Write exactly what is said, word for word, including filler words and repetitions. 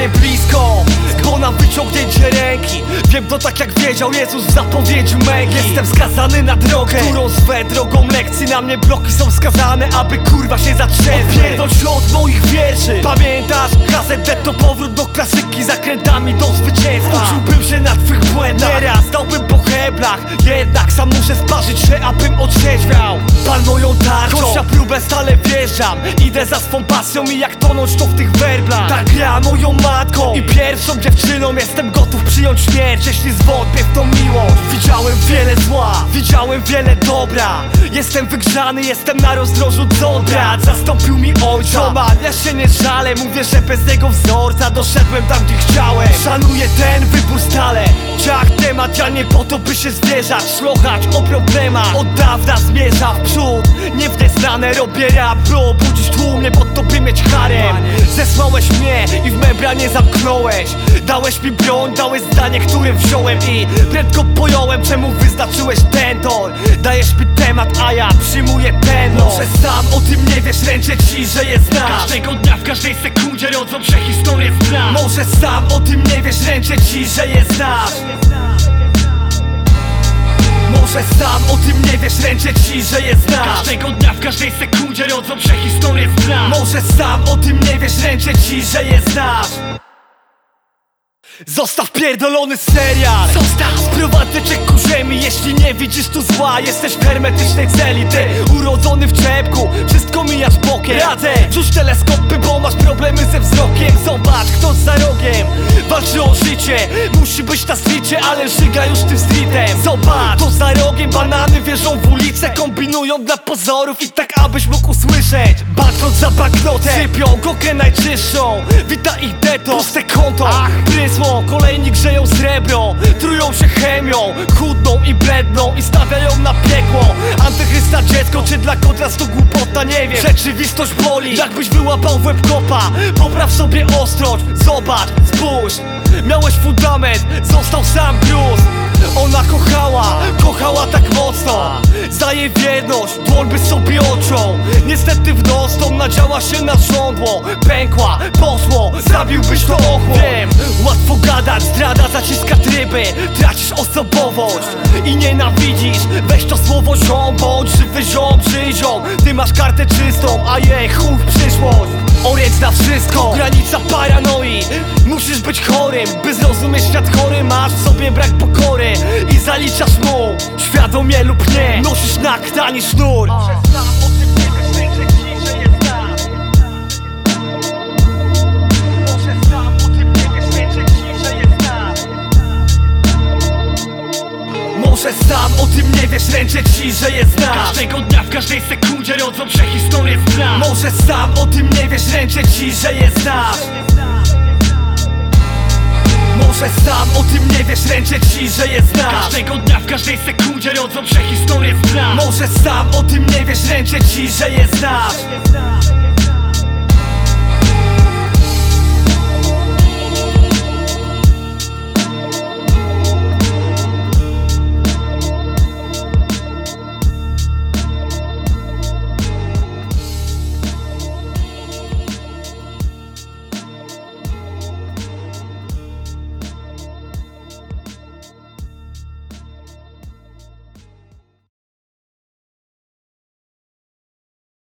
mnie blisko, bo na wyciągnięcie ręki wiem to tak jak wiedział Jezus w zapowiedzi męki. Jestem skazany na drogę, którą zwę drogą lekcji. Na mnie bloki są skazane, aby kurwa się zatrzęsły. Odpierdol się od moich wierszy. Pamiętasz? K Z D to powrót do klasyki, zakrętami do zwycięstwa. Uczyłbym się na twych błędach, nieraz dałbym po heblach. Jednak sam muszę sparzyć się, abym otrzeźwiał. Pal moją tarczą, choć na próbę stale wjeżdżam. Idę za swą pasją i jak tonąć to w tych werblach. Tak gra moją matką i pierwszą dziewczyną. Jestem gotów przyjąć śmierć, jeśli zwątpię w tą miłość. Widziałem wiele zła, widziałem wiele dobra. Jestem wygrzany, jestem na rozdrożu, co brat zastąpił mi ojca. Ja się nie żalę, mówię, że bez jego wzorca doszedłem tam, gdzie chciałem. Szanuję ten wybór stale. Ciach temat, ja nie po to, by się zwierzać, szlochać o problemach. Od dawna zmierza w przód, nie w nieznane robię rap, by obudzić tłum, nie po to, by mieć harem. Zesłałeś mnie i w membranie zamknąłeś. Dałeś mi broń, dałeś zdanie, które wziąłem i prędko pojąłem, czemu wyznaczyłeś ten tor. Dajesz mi temat, a ja przyjmuję ten los. Może sam o tym nie wiesz, ręczę ci, że je znasz. Każdego dnia, w każdej sekundzie rodzą się historie z nas. Może sam o tym nie wiesz, ręczę ci, że je znasz. Może sam o tym nie wiesz, ręczę ci, że je znasz. Każdego dnia, w każdej sekundzie rodzą się historie z nas. Może sam o tym nie wiesz, ręczę ci, że je znasz. Zostaw pierdolony serial, Zostaw. Sprowadzę cię ku ziemi, jeśli nie widzisz tu zła. Jesteś w hermetycznej celi, ty urodzony w czepku, wszystko mijasz bokiem. Radzę, rzuć teleskopy, bo masz problemy ze wzrokiem. Zobacz, kto za rogiem walczy o życie. Musi być na stricie, ale żyga już tym streetem. Zobacz, to za rogiem banany wierzą w ulicę. Kombinują dla pozorów i tak abyś mógł usłyszeć. Banknot za banknotem, sypią kokę najczystszą. Wita ich deto, puste konto, prysło. Kolejni grzeją srebro, trują się chemią, chudną i bledną i stawiają na piekło. Antychrysta dziecko, czy dla kontrastu głupota, nie wiem. Rzeczywistość boli, jakbyś wyłapał w łeb kopa. Popraw sobie ostrość, zobacz, spójrz. Miałeś fundament, został sam gruz. Ona kochała, kochała tak mocno. Za jej wierność, dłoń by sobie oczą. Niestety w nos tą nadziała się na żądło. Pękła, poszło, zabiłbyś to ochłon. Wiem, łatwo gadać, zdrada zaciska tryby. Tracisz osobowość i nienawidzisz. Weź to słowo ziom, bądź żywy ziom, przyziom. Ty masz kartę czystą, a jej chuj w przyszłość. Oręcz na wszystko, granica paranoi. Musisz być chorym, by zrozumieć świat chory. Masz w sobie brak pokory i zaliczasz mu, świadomie lub nie, nosisz na ktani sznur. Może sam o tym nie wiesz, ręczę ci, że je znasz. Może sam o tym nie wiesz, ręczę ci, że je znasz. Może sam o tym nie wiesz, ręczę ci, że je znasz. Każdego dnia, w każdej sekundzie rodzą się historie z nas. Może sam o tym nie wiesz, ręczę ci, że je znasz. Może sam o tym nie wiesz, ręczę ci, że je znasz. Każdego dnia, w każdej sekundzie rodzą się historie z nas. Może sam o tym nie wiesz, ręczę ci, że je znasz.